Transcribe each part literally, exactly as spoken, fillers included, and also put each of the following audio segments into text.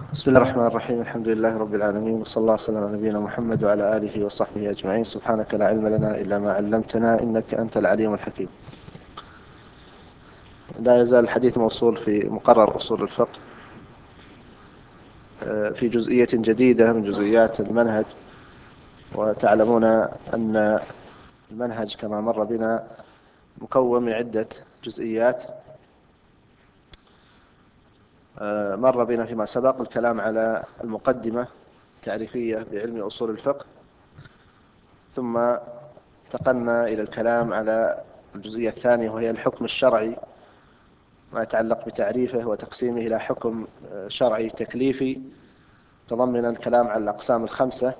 بسم الله الرحمن الرحيم. الحمد لله رب العالمين، وصلى الله وسلم على نبينا محمد وعلى آله وصحبه أجمعين. سبحانك لا علم لنا إلا ما علمتنا، إنك أنت العليم الحكيم. لا يزال الحديث موصول في مقرر أصول الفقه في جزئية جديدة من جزئيات المنهج. وتعلمون أن المنهج كما مر بنا مكون من عدة جزئيات. مر بنا فيما سبق الكلام على المقدمة التعريفية بعلم أصول الفقه، ثم انتقلنا إلى الكلام على الجزئية الثانية وهي الحكم الشرعي، ما يتعلق بتعريفه وتقسيمه إلى حكم شرعي تكليفي، تضمن الكلام على الأقسام الخمسة،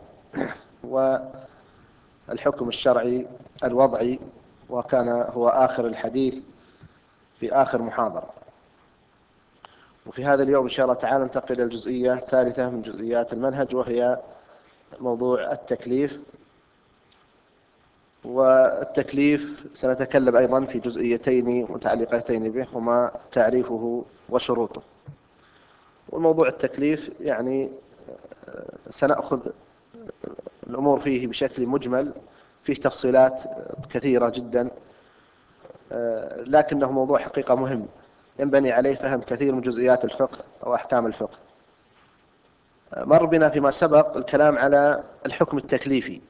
والحكم الشرعي الوضعي، وكان هو آخر الحديث في آخر محاضرة. وفي هذا اليوم إن شاء الله تعالى ننتقل إلى الجزئية الثالثة من جزئيات المنهج، وهي موضوع التكليف. والتكليف سنتكلم أيضا في جزئيتين متعلقتين به، هما تعريفه وشروطه. والموضوع التكليف يعني سنأخذ الأمور فيه بشكل مجمل، فيه تفصيلات كثيرة جدا، لكنه موضوع حقيقة مهم ينبني عليه فهم كثير من جزئيات الفقه أو أحكام الفقه. مر بنا فيما سبق الكلام على الحكم التكليفي،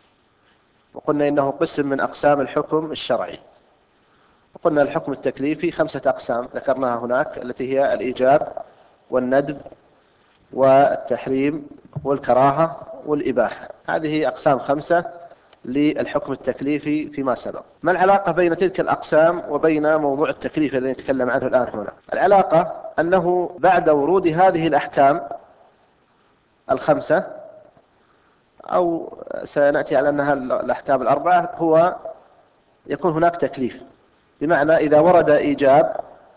وقلنا إنه قسم من أقسام الحكم الشرعي. وقلنا الحكم التكليفي خمسة أقسام ذكرناها هناك، التي هي الإيجاب والندب والتحريم والكراهة والإباحة. هذه أقسام خمسة للحكم التكليفي فيما سبق. ما العلاقة بين تلك الأقسام وبين موضوع التكليف الذي نتكلم عنه الآن هنا؟ العلاقة أنه بعد ورود هذه الأحكام الخمسة، أو سنأتي على أنها الأحكام الأربعة، هو يكون هناك تكليف. بمعنى إذا ورد إيجاب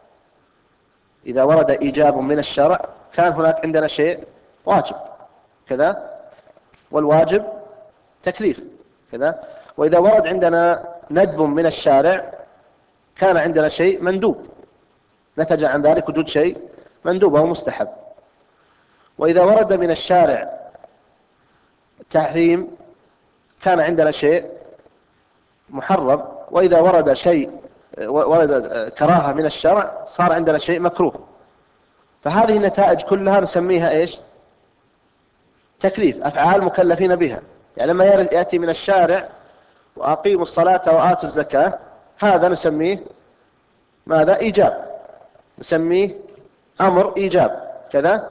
إذا ورد إيجاب من الشرع كان هناك عندنا شيء واجب كذا، والواجب تكليف كذا. وإذا ورد عندنا ندب من الشارع كان عندنا شيء مندوب، نتج عن ذلك وجود شيء مندوب أو مستحب. وإذا ورد من الشارع تحريم كان عندنا شيء محرم. وإذا ورد شيء ورد كراهة من الشرع صار عندنا شيء مكروه. فهذه النتائج كلها نسميها إيش؟ تكليف، أفعال مكلفين بها. يعني لما يأتي من الشارع وأقيموا الصلاة وآتوا الزكاة، هذا نسميه ماذا؟ إيجاب، نسميه أمر إيجاب كذا.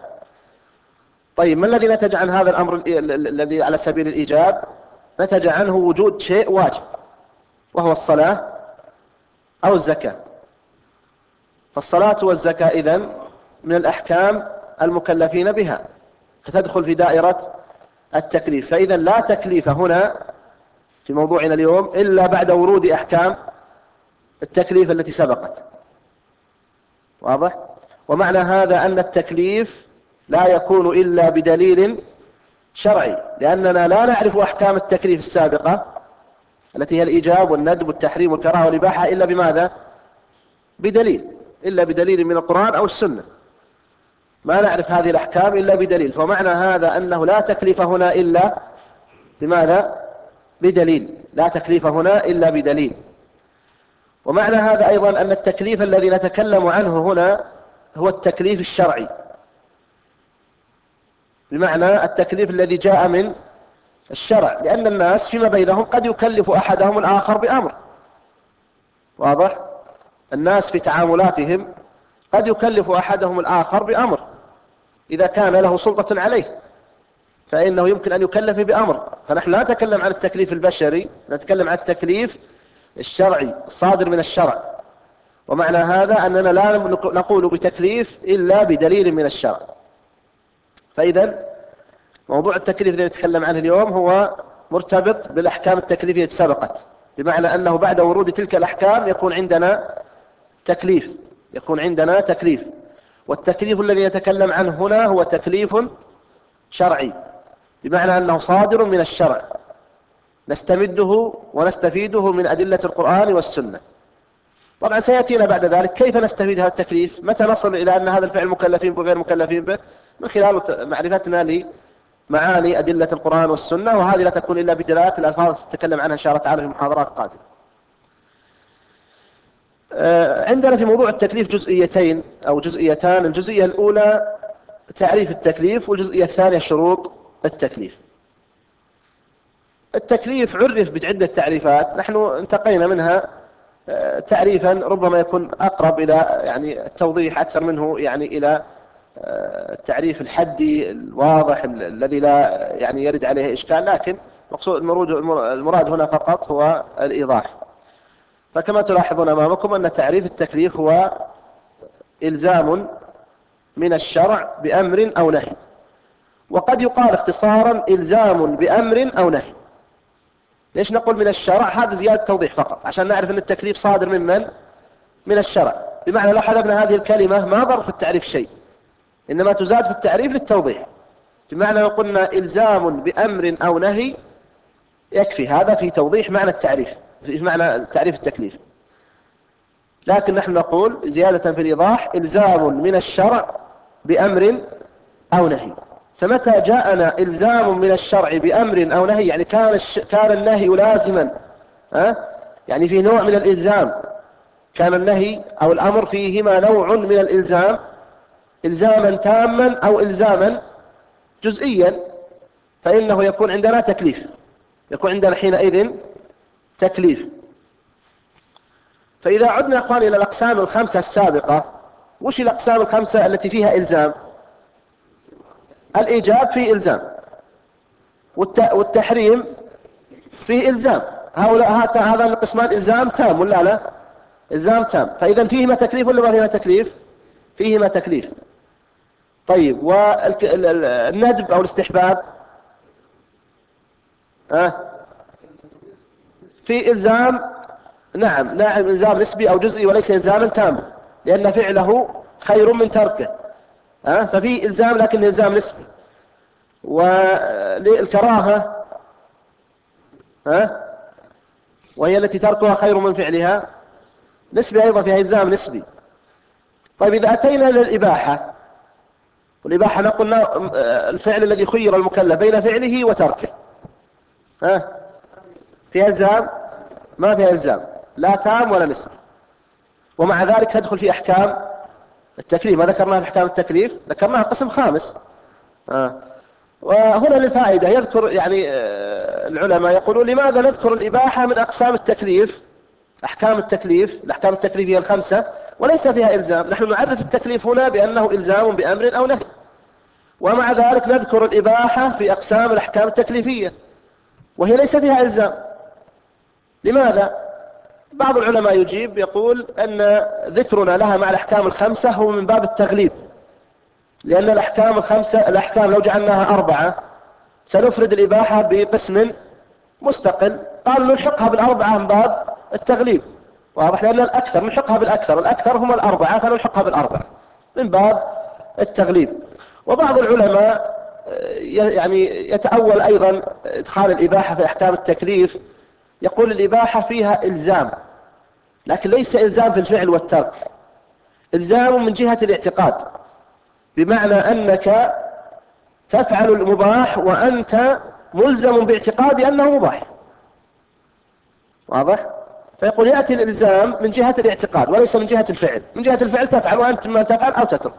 طيب ما الذي نتج عن هذا الأمر الذي على سبيل الإيجاب؟ نتج عنه وجود شيء واجب، وهو الصلاة أو الزكاة. فالصلاة والزكاة إذن من الأحكام المكلفين بها، فتدخل في دائرة التكليف. فإذا لا تكليف هنا في موضوعنا اليوم إلا بعد ورود أحكام التكليف التي سبقت. واضح؟ ومعنى هذا أن التكليف لا يكون إلا بدليل شرعي، لأننا لا نعرف أحكام التكليف السابقة التي هي الإيجاب والندب والتحريم والكراهة والإباحة إلا بماذا؟ بدليل، إلا بدليل من القرآن أو السنة. ما نعرف هذه الأحكام إلا بدليل. فمعنى هذا أنه لا تكليف هنا إلا بماذا؟ بدليل. لا تكليف هنا إلا بدليل. ومعنى هذا أيضا أن التكليف الذي نتكلم عنه هنا هو التكليف الشرعي، بمعنى التكليف الذي جاء من الشرع، لأن الناس فيما بينهم قد يكلف أحدهم الآخر بأمر. واضح؟ الناس في تعاملاتهم قد يكلف أحدهم الآخر بأمر إذا كان له سلطة عليه، فإنه يمكن أن يكلف بأمر. فنحن لا نتكلم عن التكليف البشري، نتكلم عن التكليف الشرعي الصادر من الشرع. ومعنى هذا أننا لا نقول بتكليف إلا بدليل من الشرع. فإذا موضوع التكليف الذي نتكلم عنه اليوم هو مرتبط بالأحكام التكليفية التي سبقت، بمعنى أنه بعد ورود تلك الأحكام يكون عندنا تكليف يكون عندنا تكليف والتكليف الذي نتكلم عنه هنا هو تكليف شرعي، بمعنى أنه صادر من الشرع، نستمده ونستفيده من أدلة القرآن والسنة. طبعا سيأتينا بعد ذلك كيف نستفيد هذا التكليف، متى نصل إلى أن هذا الفعل مكلفين وغير مكلفين به. من خلال معرفتنا لمعاني أدلة القرآن والسنة، وهذه لا تكون إلا بدلالات الألفاظ تتكلم عنها إن شاء الله تعالى في محاضرات قادمة. عندنا في موضوع التكليف جزئيتين أو جزئيتان. الجزئية الأولى تعريف التكليف، والجزئية الثانية شروط التكليف. التكليف عرف بعدة تعريفات، نحن انتقينا منها تعريفا ربما يكون أقرب إلى يعني التوضيح أكثر منه يعني إلى التعريف الحدي الواضح الذي لا يعني يرد عليه إشكال، لكن مقصود المراد هنا فقط هو الإيضاح. فكما تلاحظون أمامكم أن تعريف التكليف هو إلزام من الشرع بأمر أو نهي، وقد يقال اختصارا إلزام بأمر أو نهي. ليش نقول من الشرع؟ هذا زيادة توضيح فقط عشان نعرف أن التكليف صادر من من؟ من الشرع. بمعنى لو حذفنا هذه الكلمة ما ضر في التعريف شيء، إنما تزاد في التعريف للتوضيح. بمعنى لو قلنا إلزام بأمر أو نهي يكفي، هذا في توضيح معنى التعريف، في معنى تعريف التكليف. لكن نحن نقول زيادة في الإيضاح إلزام من الشرع بأمر أو نهي. فمتى جاءنا إلزام من الشرع بأمر أو نهي يعني كان الش... كان النهي لازما، ها؟ يعني في نوع من الإلزام، كان النهي أو الأمر فيهما نوع من الإلزام، إلزاما تاما أو إلزاما جزئيا، فإنه يكون عندنا تكليف، يكون عندنا حينئذ تكليف. فإذا عدنا أخواني إلى الأقسام الخمسة السابقة، وش الأقسام الخمسة التي فيها إلزام؟ الإيجاب فيه إلزام، والتحريم فيه إلزام. هؤلاء هذا القسمان إلزام تام ولا لا؟ إلزام تام. فإذا فيهما تكليف ولا ما فيهما تكليف؟ فيهما تكليف. طيب والندب أو الاستحباب أه؟ في إلزام، نعم نعم إلزام نسبي أو جزئي وليس إلزاما تاما، لأن فعله خير من تركه، أه؟ ففي إلزام لكن إلزام نسبي. وللكراهة أه؟ وهي التي تركها خير من فعلها، نسبي أيضا فيها إلزام نسبي. طيب إذا أتينا للإباحة، والإباحة نقول الفعل الذي خير المكلف بين فعله وتركه، ها؟ فيها إلزام؟ ما فيها إلزام، لا تام ولا نسبي، ومع ذلك تدخل في أحكام التكليف. ما ذكرناها في أحكام التكليف؟ ذكرناها قسم خامس. آه. وهنا للفائدة يذكر يعني العلماء يقولون لماذا نذكر الإباحة من أقسام التكليف، أحكام التكليف، الأحكام التكليفية الخمسة، وليس فيها إلزام. نحن نعرف التكليف هنا بأنه إلزام بأمر أو نهي، ومع ذلك نذكر الإباحة في أقسام الأحكام التكليفية وهي ليس فيها إلزام. لماذا؟ بعض العلماء يجيب يقول أن ذكرنا لها مع الأحكام الخمسة هو من باب التغليب، لأن الأحكام الخمسة الأحكام لو جعلناها أربعة سنفرد الإباحة بقسم مستقل، قالوا نلحقها بالأربعة من باب التغليب، واضح؟ لأن الأكثر نلحقها بالأكثر، الأكثر هم الأربعة فنلحقها بالأربعة من باب التغليب. وبعض العلماء يعني يتأول أيضا إدخال الإباحة في أحكام التكليف، يقول الإباحة فيها إلزام لكن ليس إلزام في الفعل والترك، إلزام من جهة الاعتقاد، بمعنى أنك تفعل المباح وأنت ملزم باعتقاد أنه مباح، واضح؟ فيقول يأتي الإلزام من جهة الاعتقاد وليس من جهة الفعل. من جهة الفعل تفعل وأنت ما تفعل أو تترك،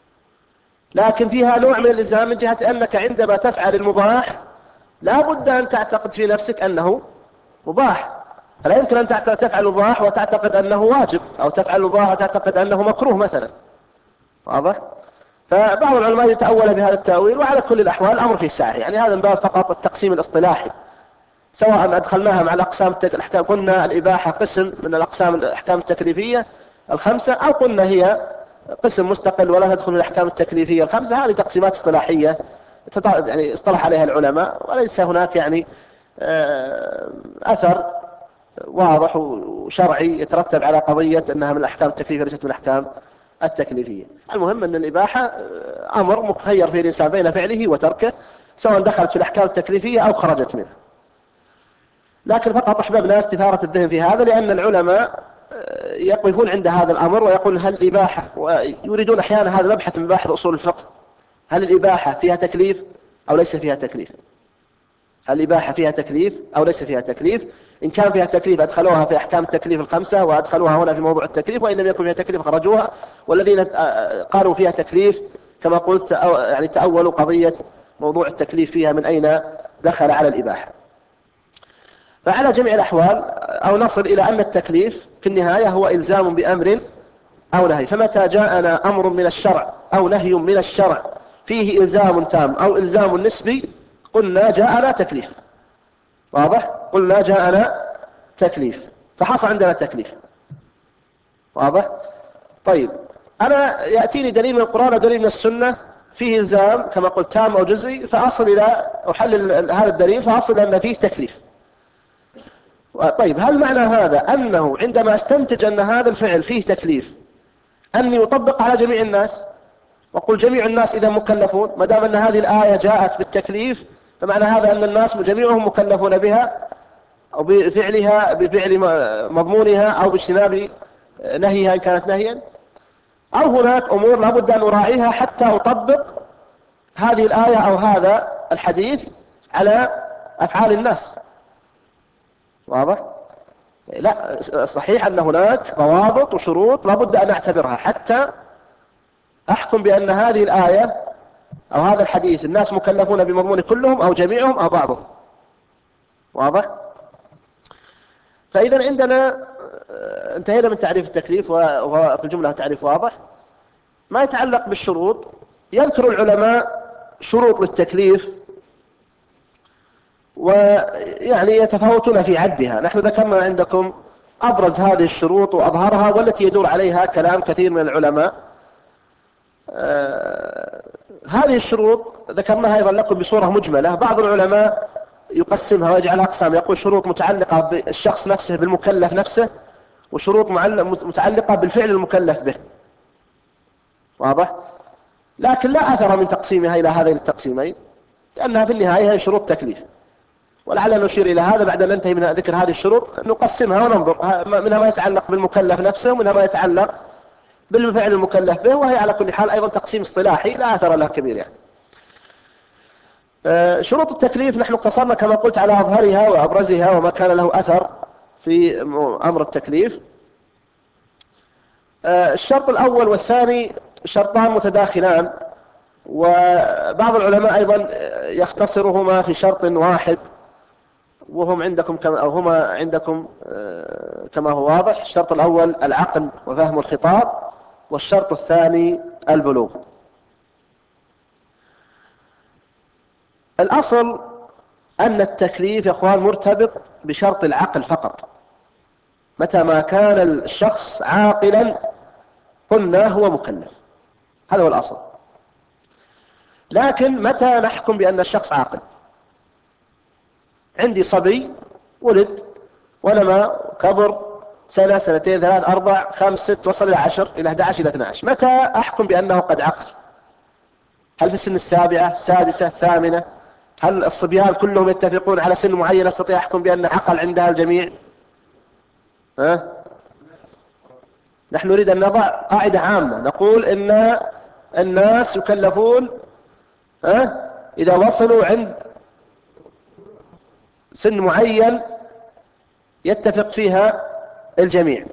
لكن فيها نوع من الإلزام من جهة أنك عندما تفعل المباح لا بد أن تعتقد في نفسك أنه مباح، فلا يمكن أن تفعل المباح وتعتقد أنه واجب، أو تفعل المباح وتعتقد أنه مكروه مثلا، واضح؟ فبعض العلماء يتأول بهذا التأويل، وعلى كل الأحوال الأمر فيه سعة. يعني هذا من باب فقط التقسيم الاصطلاحي، سواء أدخلناها مع الأقسام الأحكام، قلنا الإباحة قسم من الأقسام الأحكام التكليفية الخمسة، أو قلنا هي قسم مستقل ولا تدخل الأحكام التكليفية الخمسة. هذه تقسيمات اصطلاحية يعني اصطلح عليها العلماء، وليس هناك يعني أثر واضح وشرعي يترتب على قضية أنها من الأحكام التكليفية ليست من الأحكام التكليفية. المهم أن الإباحة أمر مخير فيه الإنسان بين فعله وتركه، سواء دخلت في الأحكام التكليفية أو خرجت منها. لكن فقط أحببنا استثارة الذهن في هذا، لأن العلماء يقفون عند هذا الأمر ويقول هل الإباحة، ويريدون أحيانا هذا مبحث من مباحث أصول الفقه، هل الإباحة فيها تكليف أو ليس فيها تكليف؟ هل الإباحة فيها تكليف أو ليس فيها تكليف؟ إن كان فيها تكليف أدخلوها في أحكام التكليف الخمسة وأدخلوها هنا في موضوع التكليف، وإن لم يكن فيها تكليف خرجوها. والذين قالوا فيها تكليف كما قلت يعني تأولوا قضية موضوع التكليف فيها من أين دخل على الإباحة. فعلى جميع الأحوال أو نصل إلى أن التكليف في النهاية هو إلزام بأمر أو نهي. فمتى جاءنا أمر من الشرع أو نهي من الشرع فيه إلزام تام أو إلزام نسبي قلنا جاءنا تكليف. واضح؟ قلنا جاءنا تكليف، فحصل عندنا تكليف. واضح؟ طيب، أنا يأتيني دليل من القرآن ودليل من السنة فيه إلزام كما قلت تام أو جزئي، فأصل إلى أحلل هذا الدليل فأصل أن فيه تكليف. طيب، هل معنى هذا أنه عندما استنتج أن هذا الفعل فيه تكليف أني يطبق على جميع الناس وقل جميع الناس إذا مكلفون؟ ما دام أن هذه الآية جاءت بالتكليف فمعنى هذا أن الناس جميعهم مكلفون بها أو بفعلها بفعل مضمونها أو باجتناب نهيها إن كانت نهيا، أو هناك أمور لابد أن أراعيها حتى أطبق هذه الآية أو هذا الحديث على أفعال الناس. واضح؟ لا، صحيح أن هناك ضوابط وشروط لابد أن أعتبرها حتى أحكم بأن هذه الآية أو هذا الحديث الناس مكلفون بمضمون كلهم أو جميعهم أو بعضهم. واضح؟ فإذا عندنا انتهينا من تعريف التكليف، وفي الجملة تعريف واضح. ما يتعلق بالشروط، يذكر العلماء شروط للتكليف ويعني يتفاوتون في عدها. نحن ذكرنا عندكم أبرز هذه الشروط وأظهرها والتي يدور عليها كلام كثير من العلماء. آه هذه الشروط ذكرناها أيضا لكم بصورة مجملة. بعض العلماء يقسمها ويجعلها أقسام، يقول شروط متعلقة بالشخص نفسه بالمكلف نفسه، وشروط متعلقة بالفعل المكلف به. واضح؟ لكن لا أثر من تقسيمها إلى هذين التقسيمين، لأنها في النهاية هي شروط تكليف. ولعلنا نشير إلى هذا بعد أن ننتهي من ذكر هذه الشروط، نقسمها وننظر منها ما يتعلق بالمكلف نفسه ومنها ما يتعلق بالفعل المكلف به، وهي على كل حال أيضا تقسيم اصطلاحي لا أثر له كبير يعني. شروط التكليف نحن اقتصرنا كما قلت على أظهرها وأبرزها وما كان له أثر في أمر التكليف. الشرط الأول والثاني شرطان متداخلان، وبعض العلماء أيضا يختصرهما في شرط واحد، وهم عندكم كما أو هما عندكم كما هو واضح. الشرط الأول العقل وفهم الخطاب، والشرط الثاني البلوغ. الأصل أن التكليف يا أخوان مرتبط بشرط العقل فقط. متى ما كان الشخص عاقلا قلنا هو مكلف، هذا هو الأصل. لكن متى نحكم بأن الشخص عاقل؟ عندي صبي ولد ونما كبر سنة سنتين ثلاث أربع خمس ست وصل إلى عشر إلى أحد عشر إلى اثني عشر، متى أحكم بأنه قد عقل؟ هل في السن السابعة السادسة الثامنة؟ هل الصبيان كلهم يتفقون على سن معين أستطيع أحكم بأن عقل عندها الجميع؟ ها؟ نحن نريد أن نضع قاعدة عامة نقول إن الناس يكلفون ها؟ إذا وصلوا عند سن معين يتفق فيها الجميع.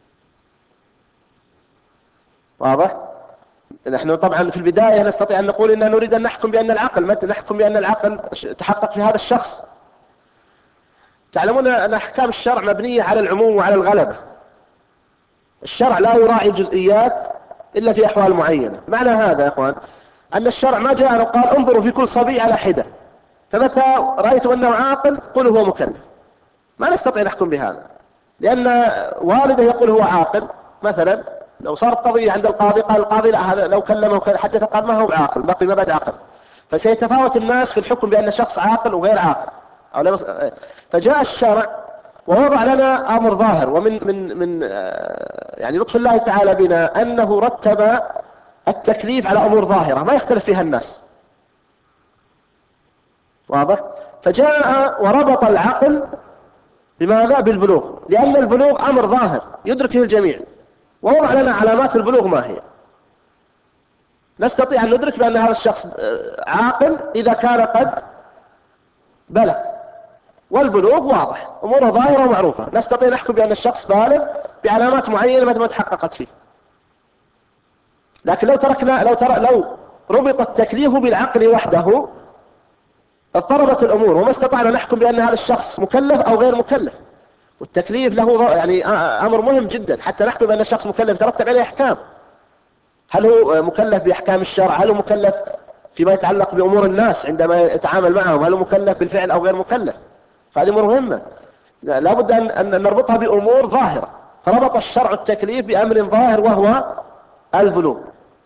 واضح؟ نحن طبعا في البداية نستطيع أن نقول إننا نريد أن نحكم بأن العقل، متى نحكم بأن العقل تحقق في هذا الشخص؟ تعلمون أن أحكام الشرع مبنية على العموم وعلى الغلبة. الشرع لا يراعي الجزئيات إلا في أحوال معينة. معنى هذا يا أخوان أن الشرع ما جاء وقال انظروا في كل صبي على حدة، فمتى رأيتم أنه عاقل قلوا هو مكلف. ما نستطيع نحكم بهذا، لأن والده يقول هو عاقل مثلا، لو صارت قضية عند القاضي قال القاضي لا هذا لو كلمه حدث قال ما هو عاقل، بقي ما بعد عاقل. فسيتفاوت الناس في الحكم بأن شخص عاقل وغير عاقل أو لا مص... فجاء الشرع ووضع لنا أمر ظاهر، ومن من من يعني لطف الله تعالى بنا أنه رتب التكليف على أمور ظاهرة ما يختلف فيها الناس. واضح؟ فجاء وربط العقل بماذا؟ بالبلوغ، لأن البلوغ أمر ظاهر يدرك فيه الجميع، ووضع لنا علامات البلوغ ما هي. نستطيع أن ندرك بأن هذا الشخص عاقل إذا كان قد بلغ، والبلوغ واضح، أموره ظاهرة ومعروفة، نستطيع نحكم بأن الشخص بالغ بعلامات معينة ما تحققت فيه. لكن لو تركنا لو تر... لو ربط التكليف بالعقل وحده اضطربت الأمور، وما استطعنا نحكم بأن هذا الشخص مكلف أو غير مكلف. والتكليف له يعني أمر مهم جدا حتى نحكم بأن الشخص مكلف، ترتب عليه أحكام. هل هو مكلف بأحكام الشرع؟ هل هو مكلف فيما يتعلق بأمور الناس عندما يتعامل معهم؟ هل هو مكلف بالفعل أو غير مكلف؟ فهذه أمور مهمة لا بد أن نربطها بأمور ظاهرة. فربط الشرع التكليف بأمر ظاهر وهو البلوغ.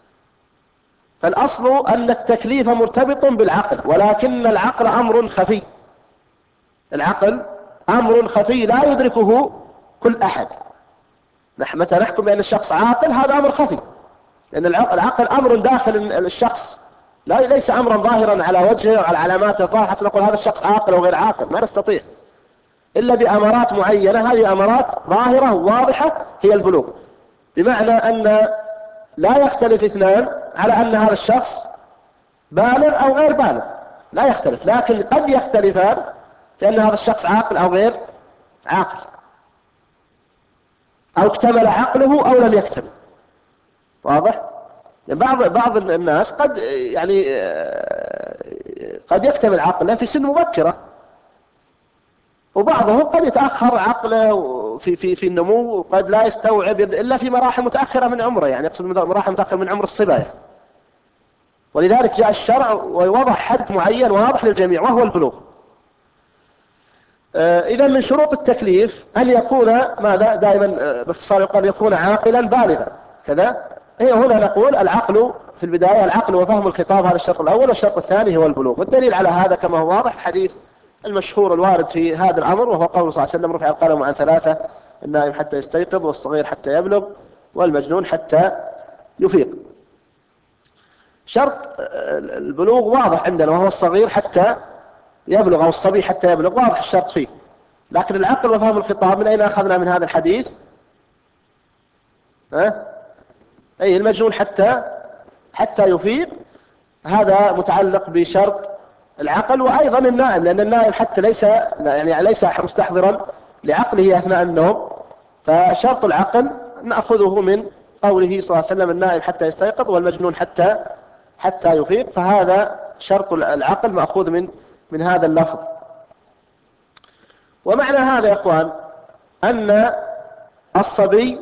فالأصل أن التكليف مرتبط بالعقل، ولكن العقل أمر خفي. العقل أمر خفي لا يدركه كل أحد. متى نحكم بأن الشخص عاقل هذا أمر خفي، لأن العقل أمر داخل الشخص، لا ليس أمرا ظاهرا على وجهه وعلى علامات الظاهر حتى نقول هذا الشخص عاقل أو غير عاقل. ما نستطيع إلا بأمارات معينة، هذه أمارات ظاهرة واضحة هي البلوغ. بمعنى أن لا يختلف اثنان على أن هذا الشخص بالغ أو غير بالغ، لا يختلف، لكن قد يختلفان في أن هذا الشخص عاقل أو غير عاقل، أو اكتمل عقله أو لم يكتمل. واضح؟ يعني بعض بعض الناس قد يعني قد يكتمل عقله في سن مبكرة، وبعضهم قد يتأخر عقله في في في النمو، وقد لا يستوعب إلا في مراحل متأخرة من عمره، يعني يقصد مراحل متأخرة من عمر الصبا. ولذلك جاء الشرع ووضع حد معين واضح للجميع وهو البلوغ. إذا من شروط التكليف أن يكون ماذا؟ دائما باختصار يقال يكون عاقلا بالغا كذا. هي هنا نقول العقل في البداية، العقل وفهم الخطاب، هذا الشرط الأول، والشرط الثاني هو البلوغ. والدليل على هذا كما هو واضح حديث المشهور الوارد في هذا الأمر، وهو قوله صلى الله عليه وسلم: رفع القلم عن ثلاثة، النائم حتى يستيقظ، والصغير حتى يبلغ، والمجنون حتى يفيق. شرط البلوغ واضح عندنا، وهو الصغير حتى يبلغ أو الصبي حتى يبلغ، واضح الشرط فيه. لكن العقل وفهم الخطاب من أين أخذنا من هذا الحديث؟ ها؟ أي المجنون حتى حتى يفيق، هذا متعلق بشرط العقل. وأيضا النائم، لأن النائم حتى ليس يعني ليس مستحضرا لعقله أثناء النوم، فشرط العقل نأخذه من قوله صلى الله عليه وسلم: النائم حتى يستيقظ، والمجنون حتى حتى يفيق. فهذا شرط العقل مأخوذ من من هذا اللفظ. ومعنى هذا يا إخوان أن الصبي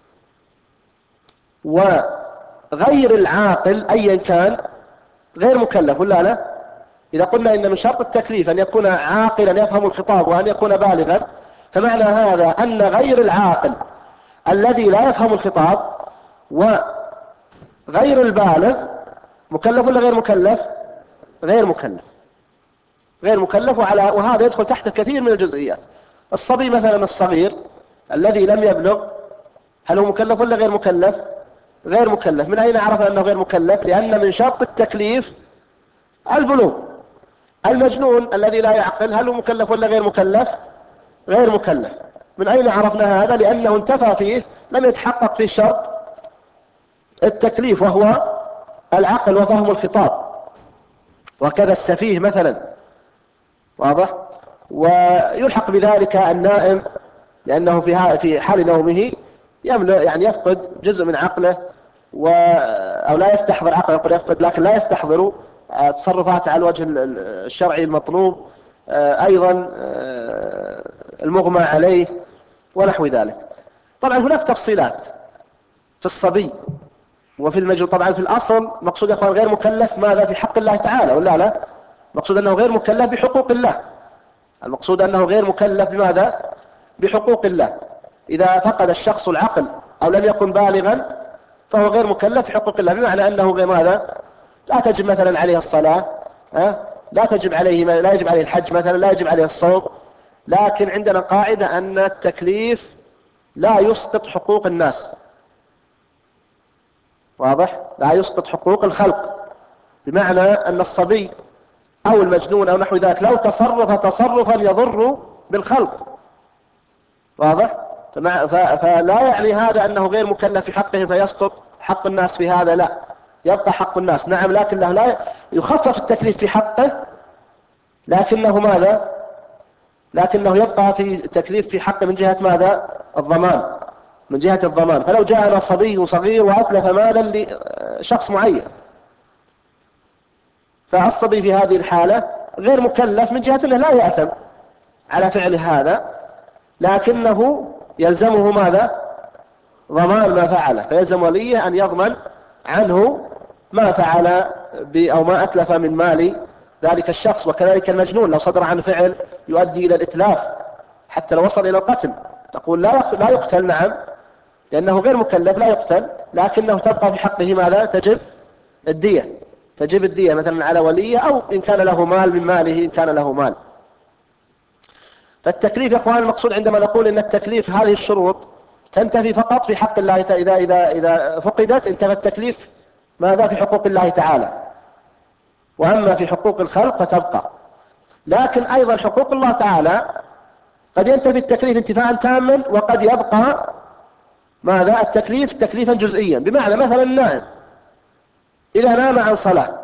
وغير العاقل أيا كان غير مكلف، ولا لا؟ إذا قلنا إن من شرط التكليف أن يكون عاقلا يفهم الخطاب وأن يكون بالغا، فمعنى هذا أن غير العاقل الذي لا يفهم الخطاب وغير البالغ مكلف ولا غير مكلف؟ غير مكلف، غير مكلف. وعلى وهذا يدخل تحت كثير من الجزئيات. الصبي مثلا الصغير الذي لم يبلغ، هل هو مكلف ولا غير مكلف؟ غير مكلف. من أين عرف أنه غير مكلف؟ لأن من شرط التكليف البلوغ. المجنون الذي لا يعقل، هل هو مكلف ولا غير مكلف؟ غير مكلف. من أين عرفنا هذا؟ لأنه انتفى فيه، لم يتحقق فيه شرط التكليف وهو العقل وفهم الخطاب. وكذا السفيه مثلا، واضح؟ ويلحق بذلك النائم، لأنه في في حال نومه يعني يفقد جزء من عقله، و أو لا يستحضر عقله، يقول يفقد لكن لا يستحضر تصرفات على الوجه الشرعي المطلوب، أيضا المغمى عليه ونحو ذلك. طبعا هناك تفصيلات في الصبي وفي المجنون. طبعا في الأصل مقصود يا أخوان غير مكلف ماذا؟ في حق الله تعالى، ولا لا؟ مقصود أنه غير مكلف بحقوق الله. المقصود أنه غير مكلف بماذا؟ بحقوق الله. إذا فقد الشخص العقل أو لم يكن بالغا فهو غير مكلف بحقوق الله، بمعنى أنه غير ماذا؟ لا تجب مثلا عليه الصلاة، أه؟ لا تجب عليه لا يجب عليه الحج مثلا، لا يجب عليه الصوم. لكن عندنا قاعدة أن التكليف لا يسقط حقوق الناس، واضح؟ لا يسقط حقوق الخلق. بمعنى أن الصبي أو المجنون أو نحو ذلك لو تصرف تصرفا يضر بالخلق، واضح؟ فلا يعني هذا أنه غير مكلف في حقه فيسقط حق الناس في هذا، لا. يبقى حق الناس، نعم، لكنه لا يخفف التكليف في حقه، لكنه ماذا؟ لكنه يبقى في تكليف في حقه من جهة ماذا؟ الضمان، من جهة الضمان. فلو جاءنا صبي صغير وأتلف مالا لشخص معين، فالصبي في هذه الحالة غير مكلف من جهة أنه لا يأثم على فعل هذا، لكنه يلزمه ماذا؟ ضمان ما فعله، فيلزم وليه أن يضمن عنه ما فعل أو ما أتلف من مال ذلك الشخص. وكذلك المجنون لو صدر عنه فعل يؤدي إلى الإتلاف حتى لو وصل إلى القتل، نقول لا لا يقتل، نعم، لأنه غير مكلف لا يقتل، لكنه تبقى في حقه ماذا؟ تجب الدية، تجب الدية مثلا على وليه، أو إن كان له مال من ماله إن كان له مال. فالتكليف يا أخوان المقصود عندما نقول إن التكليف هذه الشروط تنتفي فقط في حق الله، إذا إذا إذا فقدت انتفى التكليف ماذا؟ في حقوق الله تعالى، وأما في حقوق الخلق فتبقى. لكن أيضا حقوق الله تعالى قد ينتفي التكليف انتفاعا تاما، وقد يبقى ماذا؟ التكليف تكليفا جزئيا. بمعنى مثلا النائم إذا نام عن صلاة،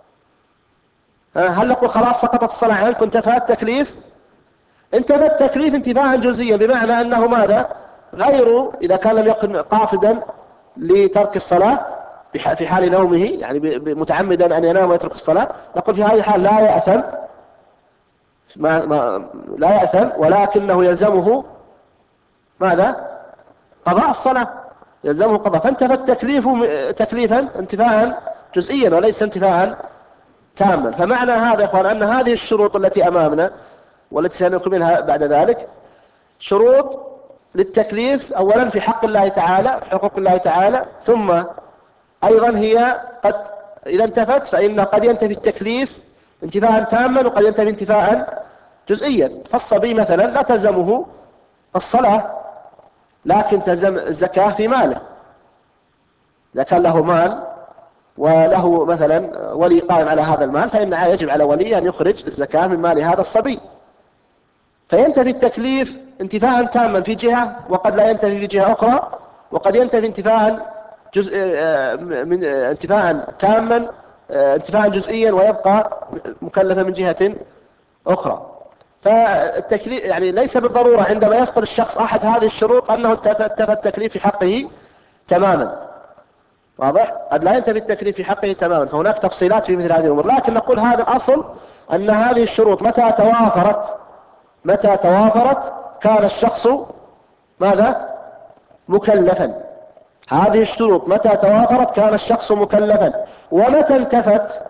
هل نقول خلاص سقطت الصلاة عنك وانتفى التكليف؟ انتفى التكليف انتفاعا جزئيا، بمعنى أنه ماذا؟ غير إذا كان لم يكن قاصدا لترك الصلاة في حال نومه، يعني متعمدا أن ينام ويترك الصلاة، نقول في هذه الحال لا يأثم، ما ما لا يأثم، ولكنه يلزمه ماذا؟ قضاء الصلاة، يلزمه قضاء. فانتفى التكليف تكليفا انتفاعا جزئيا وليس انتفاعا تاما. فمعنى هذا يا اخوان ان هذه الشروط التي امامنا والتي سنكملها بعد ذلك شروط للتكليف اولا في حق الله تعالى، في حقوق الله تعالى، ثم ايضا هي قد اذا انتفت فان قد ينتفي التكليف انتفاعا تاما وقد ينتفي انتفاعا جزئيا. فالصبي مثلا لا تلزمه الصلاة لكن تلزم الزكاة في ماله، إذا كان له مال وله مثلا ولي قائم على هذا المال فإن يجب على ولي أن يخرج الزكاة من مال هذا الصبي. فينتفي التكليف انتفاعا تاما في جهة، وقد لا ينتفي في جهة أخرى، وقد ينتفي انتفاعا جزء من انتفاعا تاما انتفاعا جزئيا ويبقى مكلفا من جهة أخرى. فالتكليف يعني ليس بالضرورة عندما يفقد الشخص أحد هذه الشروط أنه انتفى التكليف في حقه تماما، واضح؟ قد لا ينتفي التكليف في حقه تماما، فهناك تفصيلات في مثل هذه الأمور. لكن نقول هذا الأصل أن هذه الشروط متى توافرت متى توافرت كان الشخص ماذا؟ مكلفا. هذه الشروط متى توافرت كان الشخص مكلفا، ومتى انتفت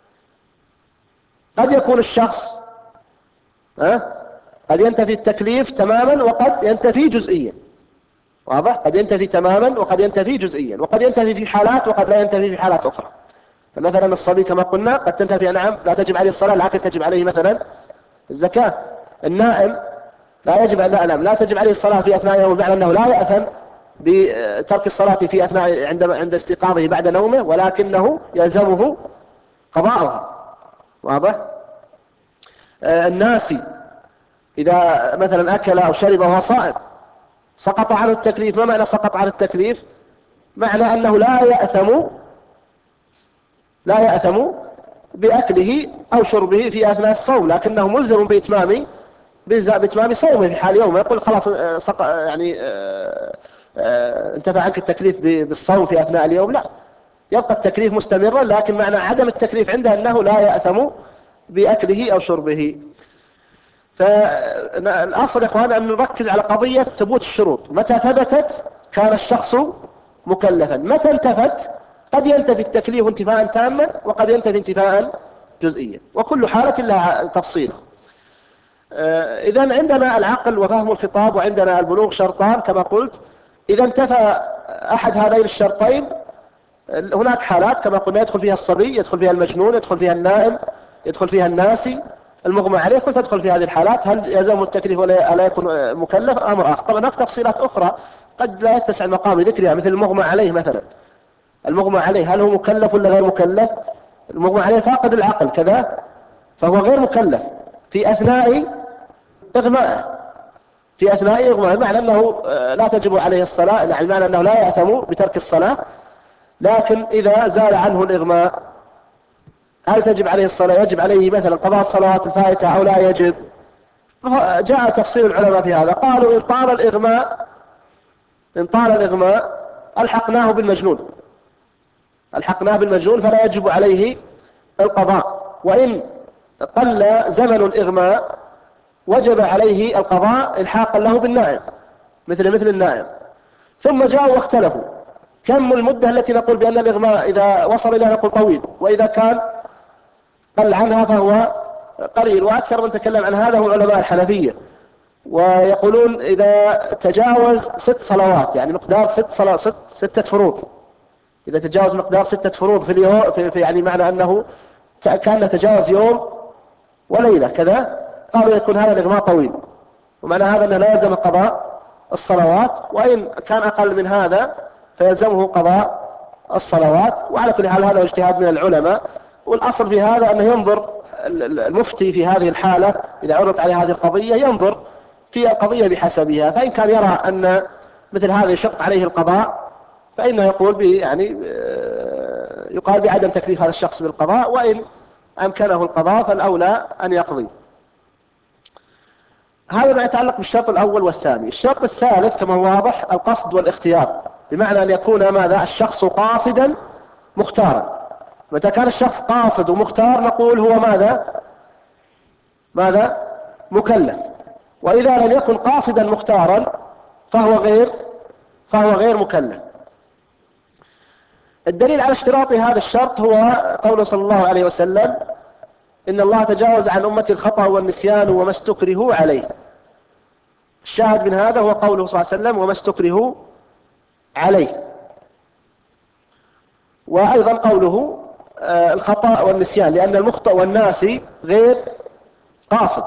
قد يكون الشخص ها قد ينتفي التكليف تماما وقد ينتفي جزئيا، واضح؟ قد ينتفي تماما وقد ينتفي جزئيا، وقد ينتفي في حالات وقد لا ينتفي في حالات أخرى. فمثلا الصبي كما قلنا قد تنتفي نعم لا تجب عليه الصلاة لكن تجب عليه مثلا الزكاة. النائم لا يجب لا لا لا تجب عليه الصلاة في أثناء يومه، بمعنى أنه لا يأثم بترك الصلاة في أثناء عند عند استيقاظه بعد نومه، ولكنه يلزمه قضاؤها، واضح؟ آه الناسي إذا مثلا أكل أو شرب وهو صائم سقط عنه التكليف. ما معنى سقط عنه التكليف؟ معنى أنه لا يأثم لا يأثم بأكله أو شربه في أثناء الصوم، لكنه ملزم بإتمام بإتمام صومه في حال يوم. يقول خلاص سق... يعني انتفى عنك التكليف بالصوم في أثناء اليوم، لا، يبقى التكليف مستمرا، لكن معنى عدم التكليف عنده أنه لا يأثم بأكله أو شربه. فالأصل يا إخوان أن نركز على قضية ثبوت الشروط. متى ثبتت كان الشخص مكلفا، متى انتفت قد ينتفي التكليف انتفاء تاما وقد ينتفي انتفاء جزئيا، وكل حالة لها تفصيل. إذن عندنا العقل وفهم الخطاب وعندنا البلوغ شرطان كما قلت. إذا انتفى أحد هذين الشرطين هناك حالات كما قلنا يدخل فيها الصبي، يدخل فيها المجنون، يدخل فيها النائم، يدخل فيها الناسي، المغمى عليه، كل تدخل في هذه الحالات. هل يلزم التكليف ولا لا يكون مكلف؟ أمر آخر. طبعا هناك تفصيلات أخرى قد لا يتسع المقام لذكرها، مثل المغمى عليه مثلا. المغمى عليه هل هو مكلف ولا غير مكلف؟ المغمى عليه فاقد العقل كذا فهو غير مكلف في أثناء إغمائه، في أثناء إغمائه، معنى أنه لا تجب عليه الصلاة، يعني معنى أنه لا يأثم بترك الصلاة، لكن إذا زال عنه الإغماء هل تجب عليه الصلاة؟ يجب عليه مثلا قضاء الصلوات الفائتة أو لا يجب؟ جاء تفصيل العلماء في هذا. قالوا إن طال الإغماء إن طال الإغماء ألحقناه بالمجنون ألحقناه بالمجنون فلا يجب عليه القضاء، وإن قل زمن الإغماء وجب عليه القضاء إلحاقا له بالنائم مثل مثل النائم. ثم جاءوا واختلفوا كم المدة التي نقول بأن الإغماء إذا وصل إليها نقول طويل، وإذا كان قل عنها فهو قليل. وأكثر من تكلم عن هذا هو علماء الحنفية، ويقولون إذا تجاوز ست صلوات يعني مقدار ست صلا ست ستة فروض، إذا تجاوز مقدار ستة فروض في اليوم في في يعني معنى أنه كان تجاوز يوم وليلة كذا، قالوا يكون هذا الإغماء طويل، ومعنى هذا أنه لا يلزم قضاء الصلوات، وإن كان أقل من هذا فيلزمه قضاء الصلوات. وعلى كل حال هذا اجتهاد من العلماء، والأصل في هذا أنه ينظر المفتي في هذه الحالة إذا عرضت عليه هذه القضية ينظر في القضية بحسبها، فإن كان يرى أن مثل هذا يشق عليه القضاء فإنه يقول به يعني يقال بعدم تكليف هذا الشخص بالقضاء، وإن أمكنه القضاء فالأولى أن يقضي. هذا ما يتعلق بالشرط الأول والثاني. الشرط الثالث كما هو واضح القصد والاختيار، بمعنى أن يكون ماذا الشخص قاصدا مختارا. متى كان الشخص قاصد ومختار نقول هو ماذا ماذا مكلف، وإذا لم يكن قاصدا مختارا فهو غير فهو غير مكلف. الدليل على اشتراط هذا الشرط هو قوله صلى الله عليه وسلم إن الله تجاوز عن أمتي الخطأ والنسيان وما استكرهوا عليه. الشاهد من هذا هو قوله صلى الله عليه وسلم وما استكرهوا عليه، وأيضا قوله آه الخطأ والنسيان، لأن المخطئ والناسي غير قاصد،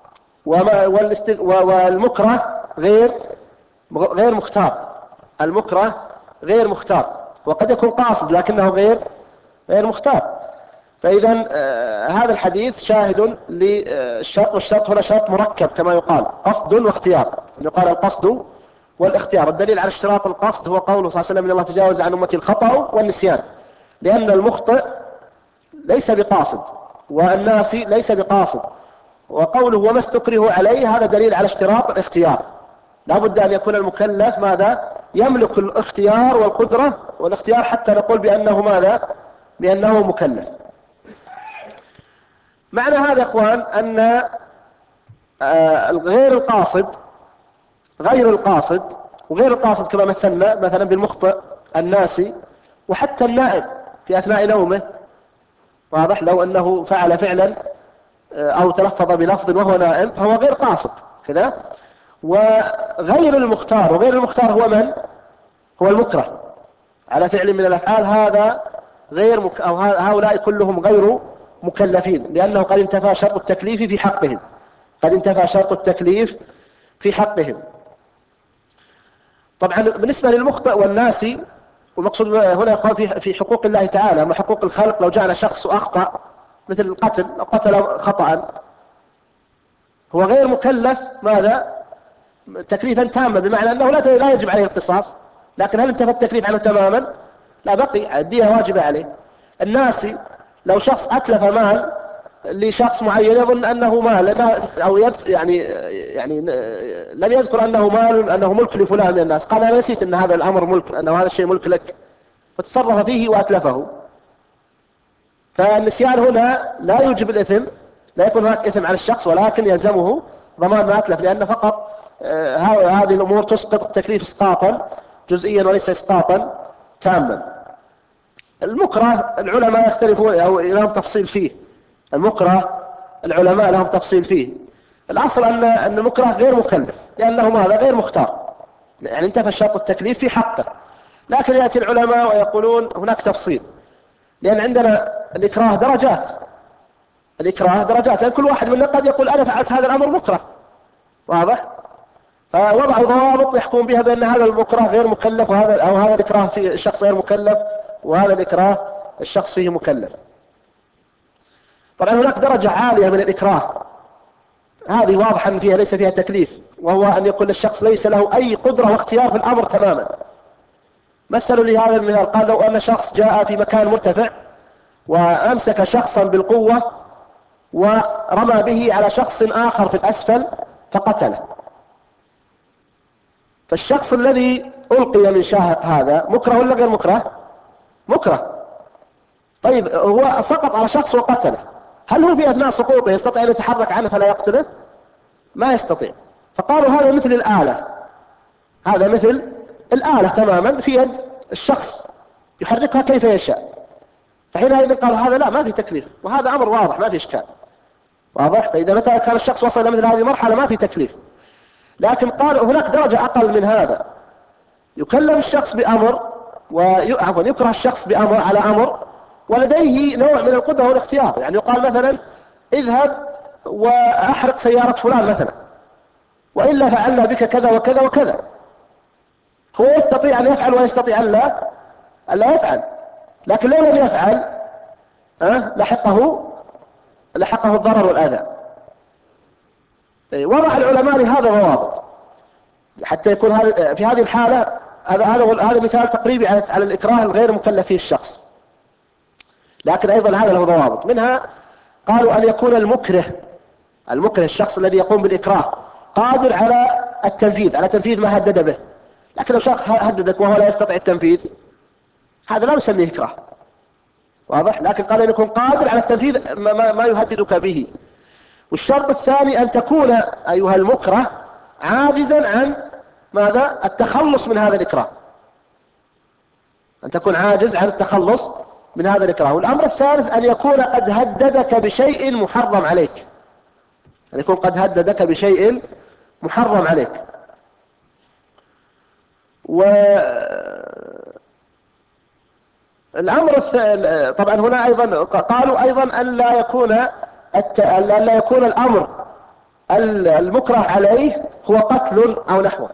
والمكره غير غير مختار. المكره غير مختار، وقد يكون قاصد لكنه غير غير مختار. فإذا آه هذا الحديث شاهد للشرط، والشرط هنا شرط مركب كما يقال قصد واختيار، يقال القصد والاختيار. الدليل على اشتراط القصد هو قوله صلى الله عليه وسلم إن الله تجاوز عن أمتي الخطأ والنسيان، لأن المخطئ ليس بقاصد والناسي ليس بقاصد. وقوله وما استكره عليه هذا دليل على اشتراط الاختيار، لا بد أن يكون المكلف ماذا يملك الاختيار والقدرة والاختيار حتى نقول بأنه ماذا بأنه مكلف. معنى هذا يا اخوان أن غير القاصد غير القاصد وغير القاصد كما مثلنا مثلا بالمخطئ الناسي وحتى النائم في أثناء نومه، واضح لو أنه فعل فعلا أو تلفظ بلفظ وهو نائم فهو غير قاصد كذا. وغير المختار، وغير المختار هو من؟ هو المكره على فعل من الأفعال، هذا غير مك... أو هؤلاء كلهم غير مكلفين، لأنه قد انتفى شرط التكليف في حقهم قد انتفى شرط التكليف في حقهم. طبعا بالنسبة للمخطئ والناسي، والمقصود هنا يقال في في حقوق الله تعالى أما حقوق الخلق، لو جاءنا شخص وأخطأ مثل القتل أو قتل خطأ هو غير مكلف ماذا تكليفا تاما، بمعنى أنه لا يجب عليه القصاص، لكن هل انتفى التكليف عنه تماما؟ لا، بقي الدية واجبة عليه. الناسي لو شخص أتلف مال لشخص معين يظن أنه مال أو يعني يعني لم يذكر أنه مال أنه ملك لفلان من الناس، قال أنا نسيت أن هذا الأمر ملك، أنه هذا الشيء ملك لك، فتصرف فيه وأتلفه. فالنسيان هنا لا يوجب الإثم، لا يكون هناك إثم على الشخص، ولكن يلزمه ضمان ما أتلف، لأن فقط آه هذه الأمور تسقط التكليف إسقاطا جزئيا وليس إسقاطا تاما. المكره العلماء يختلفون أو لهم تفصيل فيه، المكره العلماء لهم تفصيل فيه. الأصل أن أن المكره غير مكلف لأنه ماذا غير مختار، يعني انتفى شرط التكليف في حقه. لكن يأتي العلماء ويقولون هناك تفصيل، لأن عندنا الإكراه درجات الإكراه درجات لأن كل واحد منا قد يقول أنا فعلت هذا الأمر مكره، واضح؟ فوضعوا ضوابط يحكم بها بأن هذا المكره غير مكلف، وهذا أو هذا الإكراه في الشخص غير مكلف، وهذا الإكراه الشخص فيه مكلف. طبعا هناك درجة عالية من الإكراه، هذه واضحا أن فيها ليس فيها تكليف، وهو أن يكون الشخص ليس له أي قدرة واختيار في الأمر تماما، مثلوا لي هذا المثال، قال لو أن شخص جاء في مكان مرتفع وأمسك شخصا بالقوة ورمى به على شخص آخر في الأسفل فقتله، فالشخص الذي ألقي من شاهق هذا مكره ولا غير مكره؟ مكره. طيب هو سقط على شخص وقتله، هل هو في أثناء سقوطه يستطيع أن يتحرك عنه فلا يقتله؟ ما يستطيع. فقالوا هذا مثل الآلة، هذا مثل الآلة تماما في يد الشخص يحركها كيف يشاء. فحينئذ قالوا هذا لا، ما في تكليف، وهذا أمر واضح ما في إشكال، واضح. فإذا متى كان الشخص وصل إلى مثل هذه المرحلة ما في تكليف. لكن قالوا هناك درجة أقل من هذا، يكلم الشخص بأمر وعفوا يكره الشخص بأمر على أمر ولديه نوع من القدرة والاختيار. يعني يقال مثلا اذهب وأحرق سيارة فلان مثلا، وإلا فعلنا بك كذا وكذا وكذا. هو يستطيع أن يفعل ويستطيع أن لا أن لا يفعل، لكن لو لم يفعل أه؟ لحقه لحقه الضرر والأذى. وضع العلماء لهذا ضوابط حتى يكون هذا في هذه الحالة. هذا هذا هذا مثال تقريبي على على الإكراه الغير مكلف فيه الشخص، لكن أيضا هذا له ضوابط. منها قالوا أن يكون المكره المكره الشخص الذي يقوم بالإكراه قادر على التنفيذ على تنفيذ ما هدد به. لكن لو شخص هددك وهو لا يستطيع التنفيذ هذا لا نسميه إكراه، واضح. لكن قال أن يكون قادر على التنفيذ ما, ما يهددك به. والشرط الثاني أن تكون أيها المكره عاجزا عن ماذا؟ التخلص من هذا الإكراه، أن تكون عاجز عن التخلص من هذا الإكراه. والأمر الثالث أن يكون قد هددك بشيء محرم عليك، أن يكون قد هددك بشيء محرم عليك. والأمر الثالث طبعا هنا أيضا قالوا أيضا أن لا يكون الت... أن لا يكون الأمر المكره عليه هو قتل أو نحوه،